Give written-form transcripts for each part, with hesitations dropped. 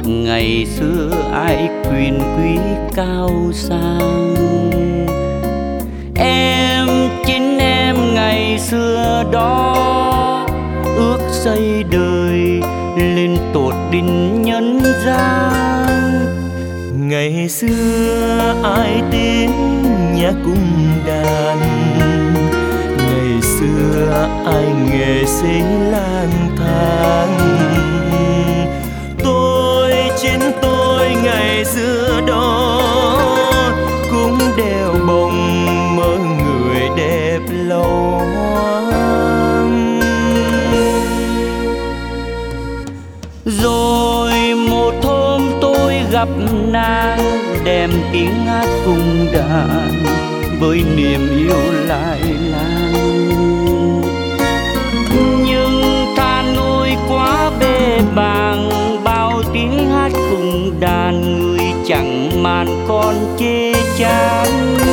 Ngày xưa ai quyền quý cao sang, em chính em ngày xưa đó ước xây đời lên tột đỉnh nhân gian. Ngày xưa ai tiếng nhạc cung đàn, ngày xưa ai nghệ sĩ lang thang. Chính tôi ngày xưa đó cũng đeo bồng mơ người đẹp lâu hoang. Rồi một hôm tôi gặp nàng, đem tiếng hát cùng đàn với niềm yêu lại lang. Nhưng than ôi quá bề bàng, bao tiếng hát cùng đàn người chẳng màn con chê chán.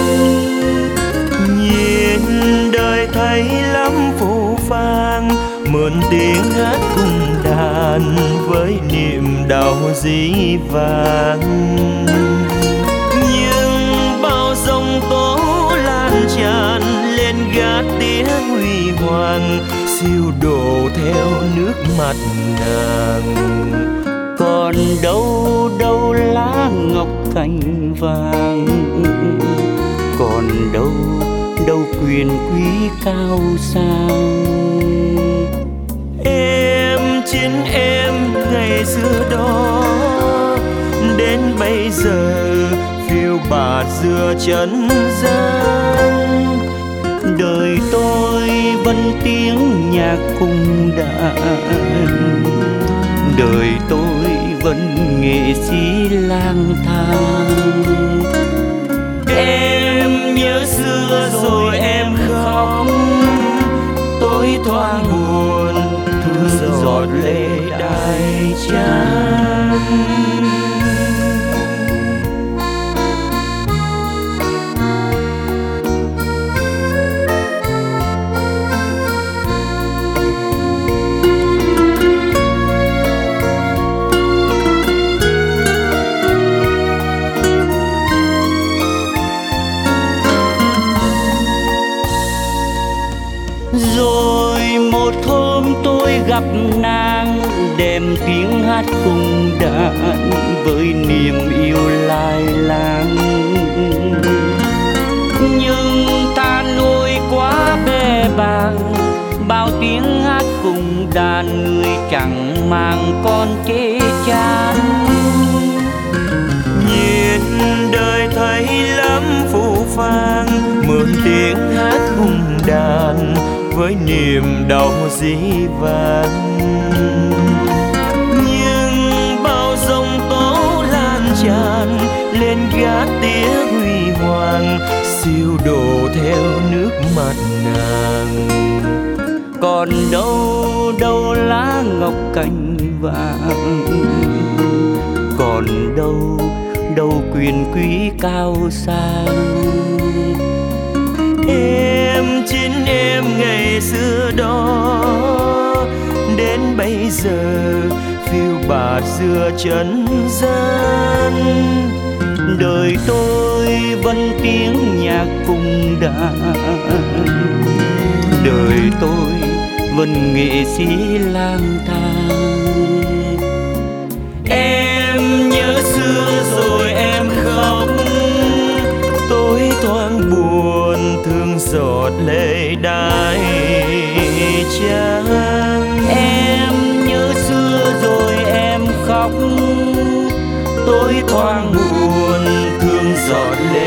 Nhìn đời thấy lắm phũ phàng, mượn tiếng hát cùng đàn với niềm đau dĩ vãng. Nhưng bao giông tố lan tràn lên gác tiếng huy hoàng, siêu đổ theo nước mắt nàng. Còn đâu đâu lá ngọc cành vàng, còn đâu đâu quyền quý cao sang. Em chính em ngày xưa đó đến bây giờ phiêu bạt giữa trần gian. Đời tôi vẫn tiếng nhạc cung đàn, đời tôi vẫn nghệ sĩ lang thang. Em nhớ xưa rồi em khóc, tôi thoáng buồn thương giọt lệ đai tràn. Rồi một hôm tôi gặp nàng, đem tiếng hát cùng đàn với niềm yêu lai lang. Nhưng than ôi quá bề bàng, bao tiếng hát cùng đàn người chẳng mang con chê chán. Nhìn đời thấy lắm phũ phàng, mượn tiếng hát cùng đàn với niềm đau dĩ vãng. Nhưng bao giông tố lan tràn lên gác tiếng huy hoàng, siêu đổ theo nước mắt nàng. Còn đâu đâu lá ngọc cành vàng, còn đâu đâu quyền quý cao sang. Em chính em ngày xưa đó đến bây giờ phiêu bạt giữa trần gian. Đời tôi vẫn tiếng nhạc cùng đàn, đời tôi vẫn nghệ sĩ lang thang. Em nhớ xưa rồi em khóc, tôi thoáng buồn thương giọt lệ đai tràn. Em nhớ xưa rồi em khóc, tôi thoáng buồn thương giọt lệ